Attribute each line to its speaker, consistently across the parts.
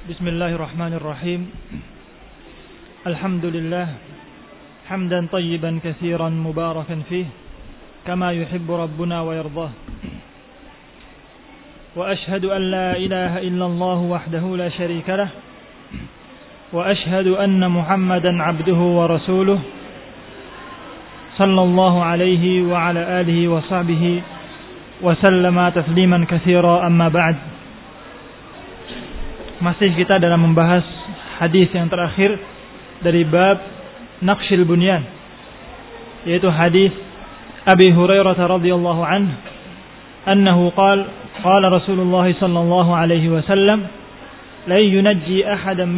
Speaker 1: بسم الله الرحمن الرحيم الحمد لله حمدا طيبا كثيرا مباركا فيه كما يحب ربنا ويرضاه وأشهد أن لا إله إلا الله وحده لا شريك له وأشهد أن محمدا عبده ورسوله صلى الله عليه وعلى آله وصحبه وسلم تسليما كثيرا أما بعد. Masih kita dalam membahas hadis yang terakhir dari bab Naqshil Bunyan, yaitu hadis Abi Hurairah radhiyallahu anhu annahu qala Rasulullah sallallahu alaihi wasallam lan yunajji ahadan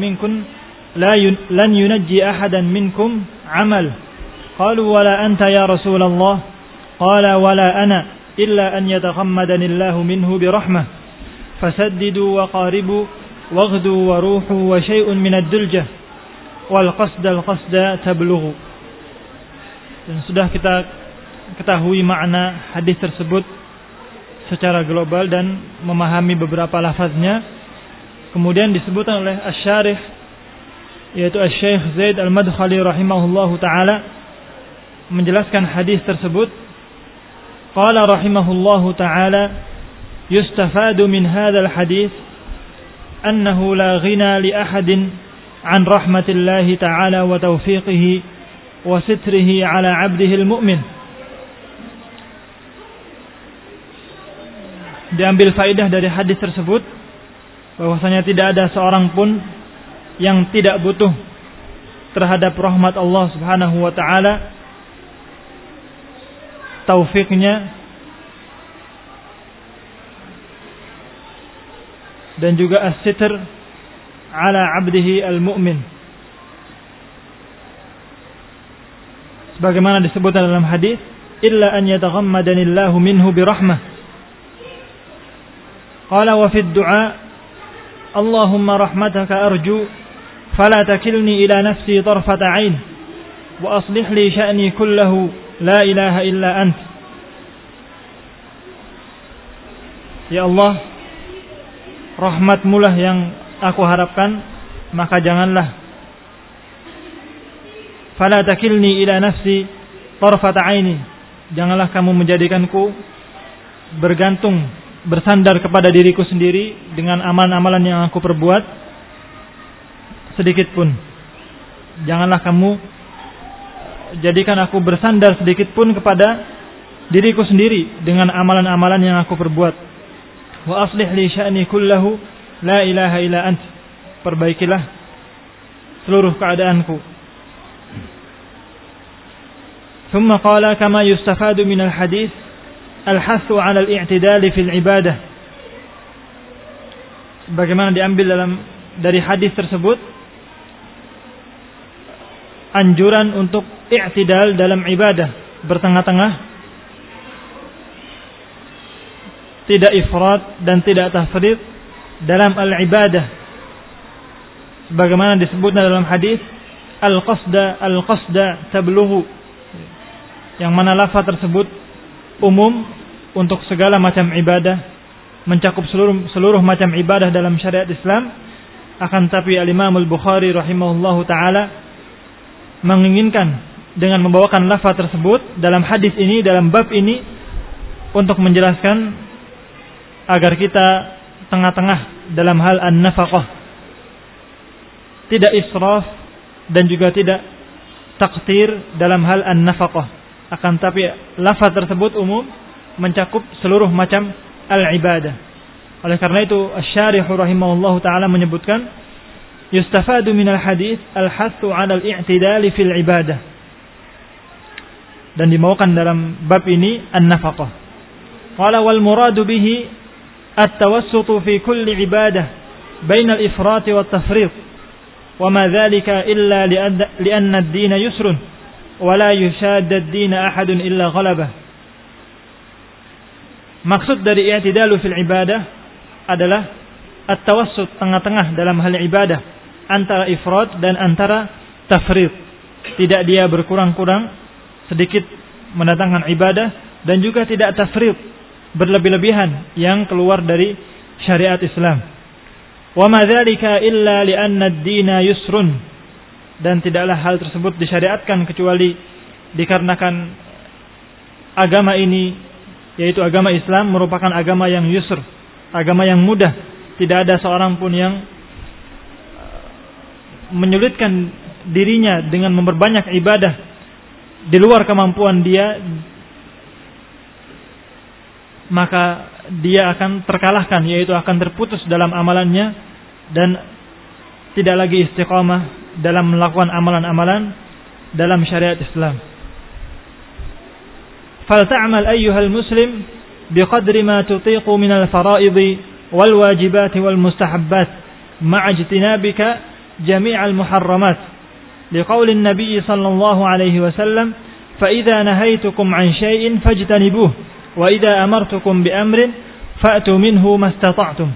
Speaker 1: minkum amal qalu wala anta ya Rasulullah qala wala ana illa an yataghammadani Allahu minhu birahmah fasaddidu wa qaribu waghdu wa ruhu wa syai'un minad duljah wal qasda tablughu. Dan sudah kita ketahui makna hadis tersebut secara global dan memahami beberapa lafaznya. Kemudian disebutkan oleh asy-syarih, yaitu Asy-Syaikh Zaid Al-Madkhali rahimahullahu taala, menjelaskan hadis tersebut. Qala rahimahullahu taala yustafadu min hadzal hadis أنه لا غنى لأحد عن رحمة الله تعالى وتوفيقه وستره على عبده المؤمن. Diambil faidah dari hadis tersebut bahwasanya tidak ada seorang pun yang tidak butuh terhadap rahmat Allah Subhanahu wa taala, taufiknya dan juga as-sitr ala abdihi al-mu'min, sebagaimana disebutkan dalam hadis illa an yataghammadani Allahu minhu birahmah. Qala wa fi ad-du'a Allahumma rahmataka arju fala takilni ila nafsi tarfata 'ain wa aslih li sya'ni kullahu la ilaha illa ant. Ya Allah, rahmatmu lah yang aku harapkan, maka janganlah fala takilni ila nafsi tarfata aini, janganlah kamu menjadikanku bergantung, bersandar kepada diriku sendiri dengan amalan-amalan yang aku perbuat sedikit pun. Janganlah kamu jadikan aku bersandar sedikit pun kepada diriku sendiri dengan amalan-amalan yang aku perbuat. Wa aslih li sya'ni kullahu la ilaha illa ant, perbaikilah seluruh keadaanku. Thumma qala kama yustafadu min al-hadith al-hathu 'ala al-i'tidal fil ibadah. Bagaimana diambil dari hadis tersebut anjuran untuk i'tidal dalam ibadah, bertengah-tengah, tidak ifrat dan tidak tafrid dalam al-ibadah, sebagaimana disebutkan dalam hadis al-qasda tablughu, yang mana lafaz tersebut umum untuk segala macam ibadah, mencakup seluruh macam ibadah dalam syariat Islam. Akan tapi al-Imam Al-Bukhari rahimahullahu taala menginginkan dengan membawakan lafaz tersebut dalam hadis ini, dalam bab ini, untuk menjelaskan agar kita tengah-tengah dalam hal an-nafaqah, tidak israf dan juga tidak taqtir dalam hal an-nafaqah. Akan tapi lafaz tersebut umum, mencakup seluruh macam al-ibadah. Oleh karena itu asy-syarih rahimahullahu taala menyebutkan yustafadu minal hadits al-hathu 'ala al-i'tidal fil ibadah, dan dibawakan dalam bab ini an-nafaqah. Qala wal muradu bihi التوسط في كل عبادة بين الإفراط والتفريط وما ذلك إلا لأن الدين يسر ولا يشاد الدين أحد إلا غلبه. Maksud dari i'tidalu fil ibadah adalah at-tawassut, tengah-tengah dalam hal ibadah, antara ifrat dan antara tafrid. Tidak dia berkurang-kurang sedikit mendatangkan ibadah, dan juga tidak tafrid, berlebih-lebihan yang keluar dari syariat Islam. Wa ma dzalika illa li'anna ad-dina yusrun, dan tidaklah hal tersebut disyariatkan kecuali dikarenakan agama ini, yaitu agama Islam, merupakan agama yang yusr, agama yang mudah. Tidak ada seorang pun yang menyulitkan dirinya dengan memperbanyak ibadah di luar kemampuan dia, maka dia akan terkalahkan, yaitu akan terputus dalam amalannya dan tidak lagi istiqamah dalam melakukan amalan-amalan dalam syariat Islam. Falta'mal ayyuhal muslim biqadri ma tutiqu minal fara'idhi wal wajibati wal mustahabbat ma'a ijtinabika jami'al muharramat liqauli an-nabiy sallallahu alaihi wasallam fa idza nahaytukum 'an syai'in fajtanibuhu wa idza amartukum bi amrin fa'tu minhu mastata'tum.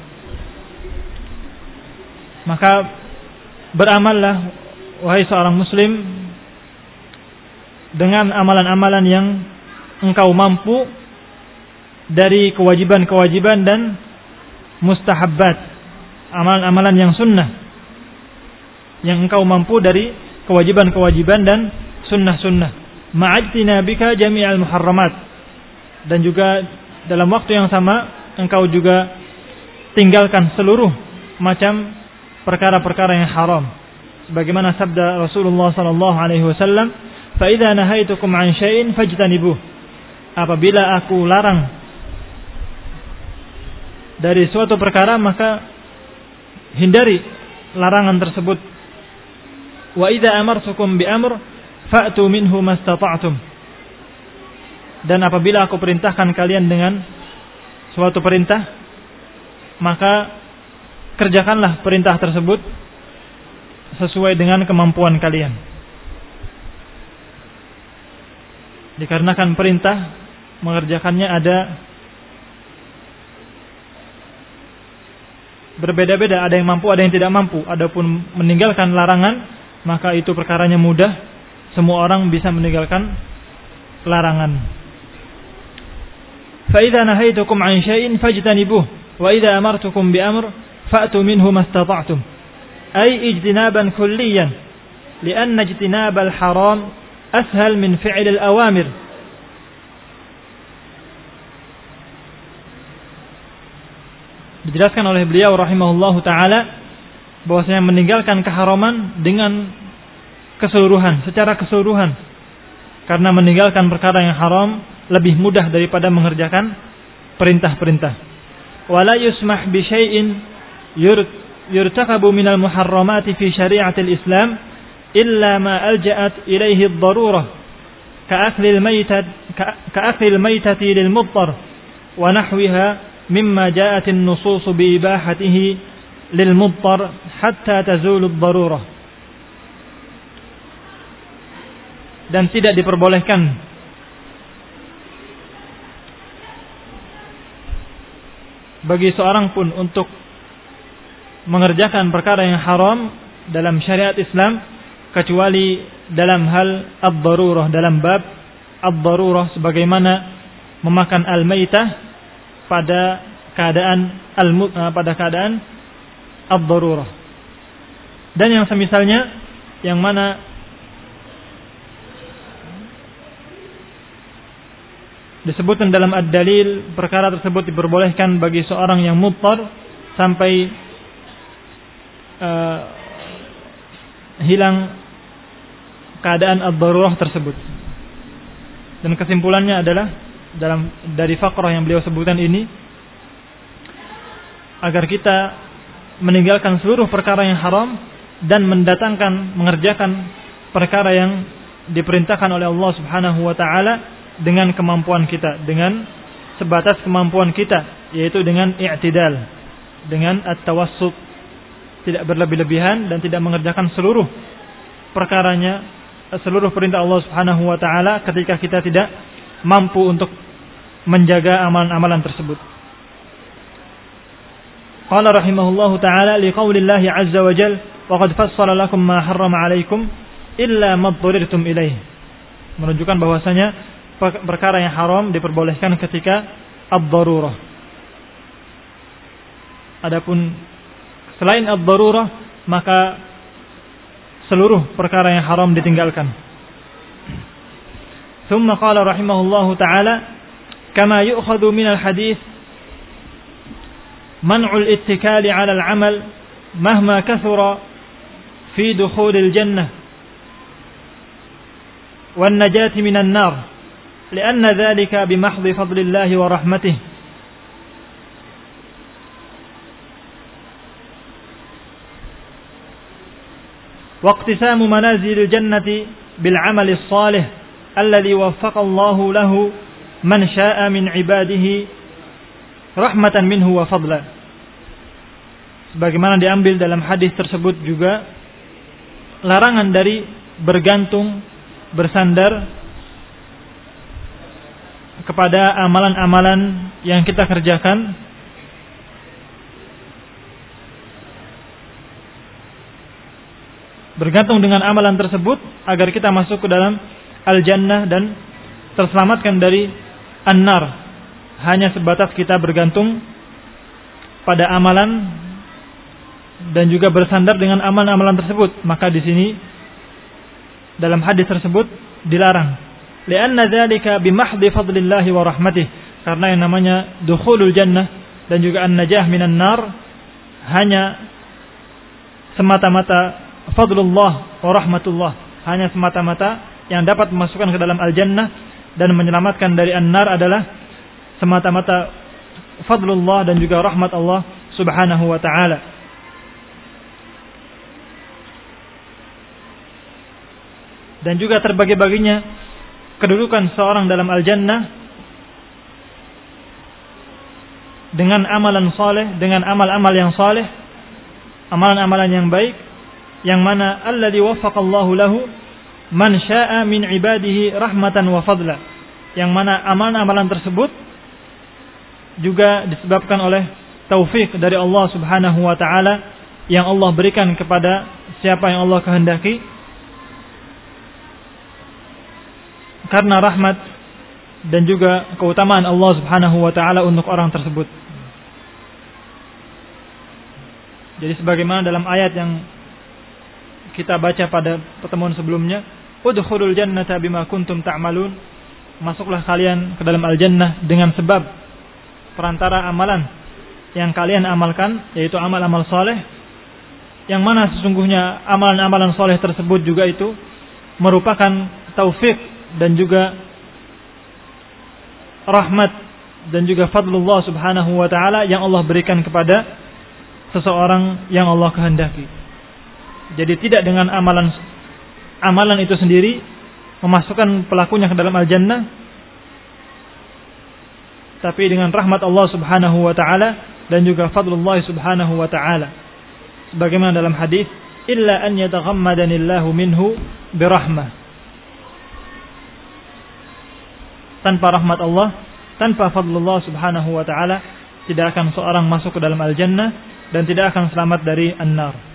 Speaker 1: Maka beramallah wahai seorang muslim dengan amalan-amalan yang engkau mampu dari kewajiban-kewajiban dan mustahabbat, amalan-amalan yang sunnah yang engkau mampu dari kewajiban-kewajiban dan sunnah-sunnah. Ma'ajtina bika jami'al muharramat, dan juga dalam waktu yang sama engkau juga tinggalkan seluruh macam perkara-perkara yang haram, sebagaimana sabda Rasulullah sallallahu alaihi wasallam, fa idza nahaitukum 'an syai'in fajtanibuh, apabila aku larang dari suatu perkara maka hindari larangan tersebut. Wa idza amartukum bi amr fa'tu minhu mastata'tum, dan apabila aku perintahkan kalian dengan suatu perintah maka kerjakanlah perintah tersebut sesuai dengan kemampuan kalian. Dikarenakan perintah mengerjakannya ada berbeda-beda, ada yang mampu, ada yang tidak mampu. Adapun meninggalkan larangan, maka itu perkaranya mudah, semua orang bisa meninggalkan larangan. Fa idza nahaitukum 'an syai'in fajtanibuhu wa idza amartukum bi amr fa'tu minhu mastata'tum, ay ijtinaban kulliyan li'anna ijtinabal haram ashal min fi'l al-awamir. Dijelaskan oleh beliau rahimahullahu taala bahwasanya meninggalkan keharaman dengan keseluruhan, secara keseluruhan, karena meninggalkan perkara yang haram lebih mudah daripada mengerjakan perintah-perintah. Wala yusmah bi syai'in yurtakabu minal muharramati fi syari'atil Islam illa ma alja'at ilaihi ad-darurah ka'akli al-maytati lil-mudtar wa nahwiha mimma ja'at an-nusus bi ibahatihi lil-mudtar hatta tazulu ad-darurah. Dan tidak diperbolehkan bagi seorang pun untuk mengerjakan perkara yang haram dalam syariat Islam kecuali dalam hal ad-darurah, dalam bab ad-darurah, sebagaimana memakan al-maitah pada keadaan ad-darurah dan yang semisalnya, yang mana disebutkan dalam ad-dalil perkara tersebut diperbolehkan bagi seorang yang mudtar sampai hilang keadaan ad-darurah tersebut. Dan kesimpulannya adalah dari faqrah yang beliau sebutkan ini, agar kita meninggalkan seluruh perkara yang haram dan mengerjakan perkara yang diperintahkan oleh Allah Subhanahu wa taala dengan kemampuan kita, dengan sebatas kemampuan kita, yaitu dengan i'tidal, dengan at-tawassut, tidak berlebih-lebihan dan tidak mengerjakan seluruh perkaranya, seluruh perintah Allah Subhanahu wa taala ketika kita tidak mampu untuk menjaga amalan-amalan tersebut. Qala rahimahullahu taala liqaulillahi azza wa jalla wa qad fassala lakum ma harrama 'alaikum illa ma dhurrtum ilaih, menunjukkan bahwasanya perkara yang haram diperbolehkan ketika ad-darurah. Adapun selain ad-darurah, maka seluruh perkara yang haram ditinggalkan. Thumma qala rahimahullahu ta'ala, kama yu'khadhu min al-hadith man'ul ittikali 'ala al-'amal mahma kathura fi dukhulil jannah wan najati minan nar, li'anna dhalika bimahdhi fadlillahi wa rahmatih. واقتسام منازل الجنة بالعمل الصالح الذي وفق الله له من شاء من عباده رحمة منه وفضلا. Sebagaimana diambil dalam hadis tersebut juga larangan dari bergantung, bersandar kepada amalan-amalan yang kita kerjakan, bergantung dengan amalan tersebut agar kita masuk ke dalam al-jannah dan terselamatkan dari an-nar. Hanya sebatas kita bergantung pada amalan dan juga bersandar dengan amalan-amalan tersebut, maka di sini dalam hadis tersebut dilarang. Li'anna dzalika bimahdhi fadlillahi wa rahmatih, karena yang namanya dukhulul jannah dan juga an-najah minan nar hanya semata-mata fadlullah wa rahmatullah, hanya semata-mata yang dapat memasukkan ke dalam al-jannah dan menyelamatkan dari an-nar adalah semata-mata fadlullah dan juga rahmat Allah subhanahu wa ta'ala. Dan juga terbagi-baginya kedudukan seorang dalam al-jannah dengan amalan saleh, dengan amal-amal yang saleh, amalan-amalan yang baik, yang mana alladzi waffaqallahu lahu man syaa'a min ibadihi rahmatan wa fadla, yang mana amalan-amalan tersebut juga disebabkan oleh taufik dari Allah subhanahu wa ta'ala yang Allah berikan kepada siapa yang Allah kehendaki karena rahmat dan juga keutamaan Allah subhanahu wa ta'ala untuk orang tersebut. Jadi sebagaimana dalam ayat yang kita baca pada pertemuan sebelumnya, udkhulul jannata bima kuntum ta'malun, masuklah kalian ke dalam al-jannah dengan sebab perantara amalan yang kalian amalkan, yaitu amal-amal saleh, yang mana sesungguhnya amalan-amalan saleh tersebut juga itu merupakan taufik dan juga rahmat dan juga fadlullah subhanahu wa ta'ala yang Allah berikan kepada seseorang yang Allah kehendaki. Jadi tidak dengan amalan itu sendiri memasukkan pelakunya ke dalam al-jannah, tapi dengan rahmat Allah subhanahu wa ta'ala dan juga fadlullah subhanahu wa ta'ala. Sebagaimana dalam hadis, illa an yataghammadanillahu minhu birahmah. Tanpa rahmat Allah, tanpa fadlullah subhanahu wa ta'ala, tidak akan seorang masuk ke dalam al-jannah dan tidak akan selamat dari an-nar.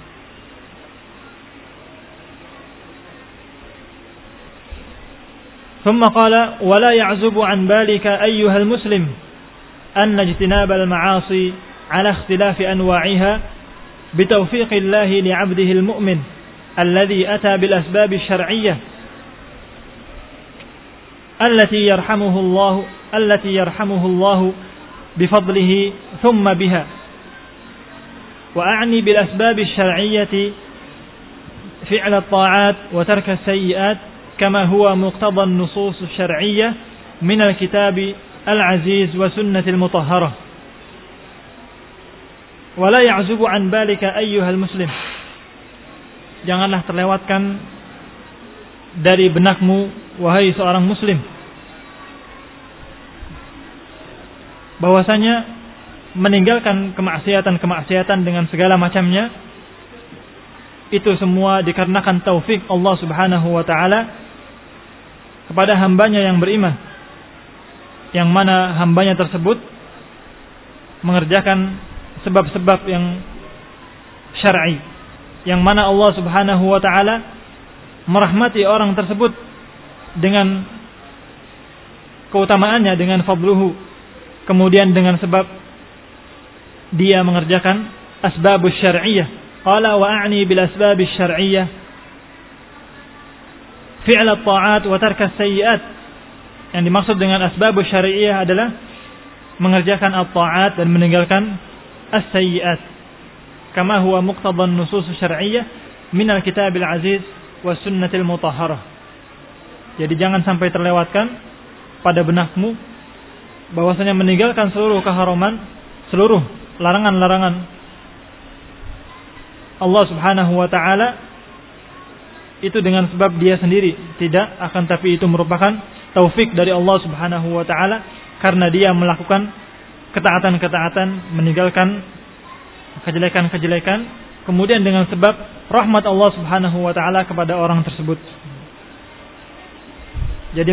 Speaker 1: ثم قال ولا يعزب عن بالك أيها المسلم أن اجتناب المعاصي على اختلاف أنواعها بتوفيق الله لعبده المؤمن الذي أتى بالأسباب الشرعية التي يرحمه الله بفضله ثم بها. وأعني بالأسباب الشرعية فعل الطاعات وترك السيئات كما هو مقتضى النصوص الشرعية من الكتاب العزيز وسنة المطهرة. ولا يعزب عن بالك أيها المسلم, janganlah terlewatkan dari benakmu wahai seorang muslim bahwasanya meninggalkan kemaksiatan dengan segala macamnya itu semua dikarenakan taufik Allah subhanahu wa ta'ala kepada hambanya yang beriman, yang mana hambanya tersebut mengerjakan sebab-sebab yang syar'i, yang mana Allah subhanahu wa ta'ala merahmati orang tersebut dengan keutamaannya, dengan fadluhu, kemudian dengan sebab dia mengerjakan asbabus syar'iyyah. Qala wa a'ni bil asbabis syar'iyyah fi'l at-ta'at wa tark as-sayyi'at. Yang dimaksud dengan asbabus syar'iyyah adalah mengerjakan at-ta'at dan meninggalkan as-sayyi'at. Kama huwa muqtadha an-nusus syar'iyyah min al-kitabil aziz was sunnatil mutahharah. Jadi jangan sampai terlewatkan pada benakmu bahwasanya meninggalkan seluruh keharaman, seluruh larangan-larangan Allah Subhanahu wa taala itu dengan sebab dia sendiri, tidak akan tapi itu merupakan taufik dari Allah Subhanahu wa taala karena dia melakukan ketaatan-ketaatan, meninggalkan kejelekan-kejelekan, kemudian dengan sebab rahmat Allah Subhanahu wa taala kepada orang tersebut. Jadi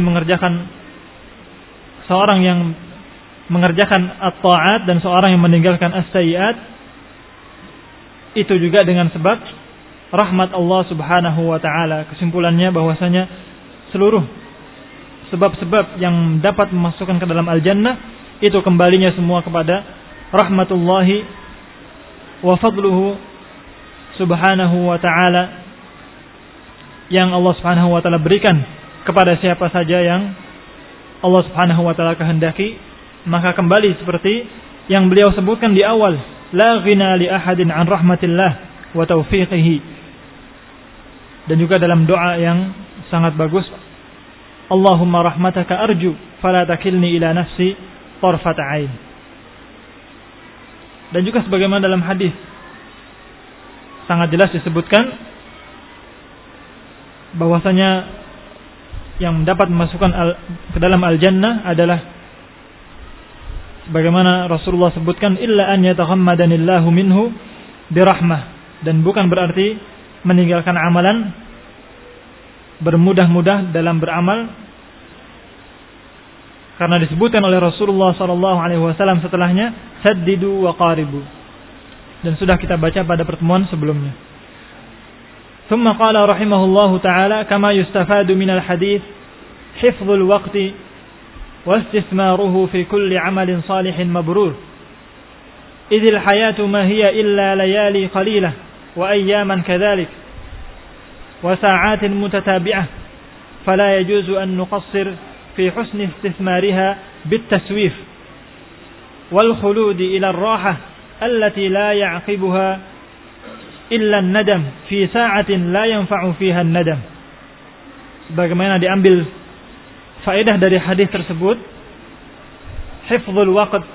Speaker 1: seorang yang mengerjakan at-ta'at dan seorang yang meninggalkan as-sayyi'at itu juga dengan sebab rahmat Allah Subhanahu wa taala. Kesimpulannya bahwasanya seluruh sebab-sebab yang dapat memasukkan ke dalam al-jannah itu kembalinya semua kepada rahmatullahi wa fadluhu Subhanahu wa taala yang Allah Subhanahu wa taala berikan kepada siapa saja yang Allah Subhanahu wa taala kehendaki, maka kembali seperti yang beliau sebutkan di awal, la ghina li ahadin an rahmatillah wa taufiqihi. Dan juga dalam doa yang sangat bagus, Allahumma rahmataka arju fala takilni ila nafsi tarfat ain. Dan juga sebagaimana dalam hadis sangat jelas disebutkan bahwasanya yang dapat memasukkan ke dalam al-jannah adalah bagaimana Rasulullah sebutkan, illa an yataghammadanillahu minhu birahmah, dan bukan berarti meninggalkan amalan, bermudah-mudah dalam beramal, karena disebutkan oleh Rasulullah SAW setelahnya saddidu wa qaribu, dan sudah kita baca pada pertemuan sebelumnya. ثم قال رحمه الله تعالى كما يستفاد من الحديث حفظ الوقت واستثماره في كل عمل صالح مبرور إذ الحياة ما هي إلا ليالي قليلة وأياما كذلك وساعات متتابعة فلا يجوز أن نقصر في حسن استثمارها بالتسويف والخلود إلى الراحة التي لا يعقبها illa nadam fi sa'atin la yanfa'u fiha nadam. Bagaimana diambil faedah dari hadis tersebut, hifdzul waqt,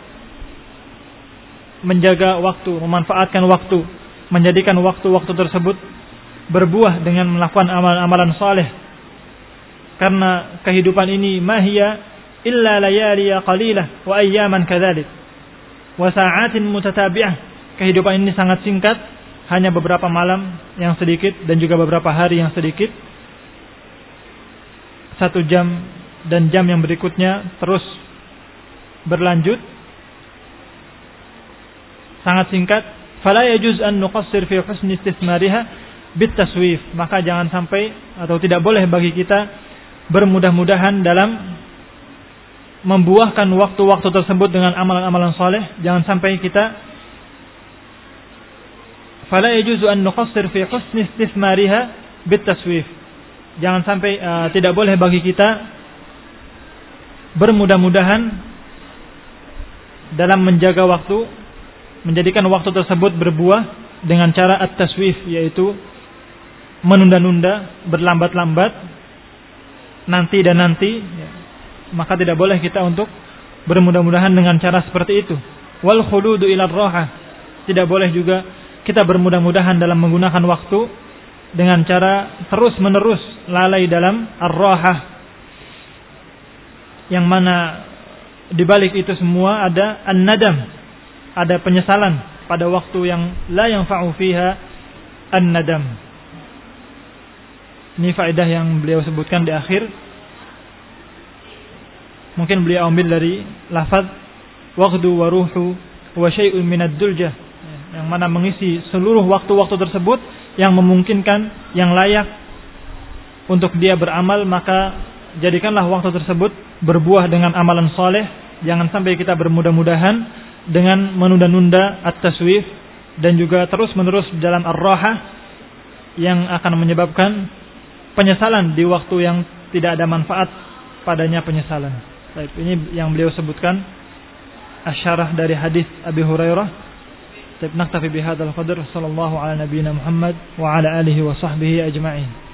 Speaker 1: menjaga waktu, memanfaatkan waktu, menjadikan waktu-waktu tersebut berbuah dengan melakukan amalan-amalan saleh. Karena kehidupan ini mahia illa layaliya qalilah wa ayyaman kadzalik wa sa'atin mutatabi'ah. Kehidupan ini sangat singkat, hanya beberapa malam yang sedikit dan juga beberapa hari yang sedikit. 1 jam dan jam yang berikutnya terus berlanjut, sangat singkat. Fala yajuz an nuqassir fi husni istithmariha bitaswif. Maka jangan sampai atau tidak boleh bagi kita bermudah-mudahan dalam membuahkan waktu-waktu tersebut dengan amalan-amalan saleh. Jangan sampai kita fala yajuzu an nuqassir fi husni istithmariha bitaswif. Jangan sampai tidak boleh bagi kita bermudah-mudahan dalam menjaga waktu, menjadikan waktu tersebut berbuah dengan cara at-taswif, yaitu menunda-nunda, berlambat-lambat, nanti dan nanti. Maka tidak boleh kita untuk bermudah-mudahan dengan cara seperti itu. Wal khuludu ila ar-raha. Tidak boleh juga kita bermudah-mudahan dalam menggunakan waktu dengan cara terus-menerus lalai dalam ar-rahah, yang mana di balik itu semua ada an-nadam, ada penyesalan pada waktu yang la yanfa'u fiha an-nadam. Ini faedah yang beliau sebutkan di akhir. Mungkin beliau ambil dari lafaz waqdu wa ruhu wa syai'un minad duljah, yang mana mengisi seluruh waktu-waktu tersebut yang memungkinkan, yang layak untuk dia beramal, maka jadikanlah waktu tersebut berbuah dengan amalan saleh. Jangan sampai kita bermudah-mudahan dengan menunda-nunda at-taswif, dan juga terus-menerus dalam ar-raha yang akan menyebabkan penyesalan di waktu yang tidak ada manfaat padanya penyesalan. Baik, ini yang beliau sebutkan asyarah dari hadis Abi Hurairah. Naktafi bihadzal qadar. Sallallahu ala nabiyyina Muhammad wa ala alihi wa sahbihi ajma'in.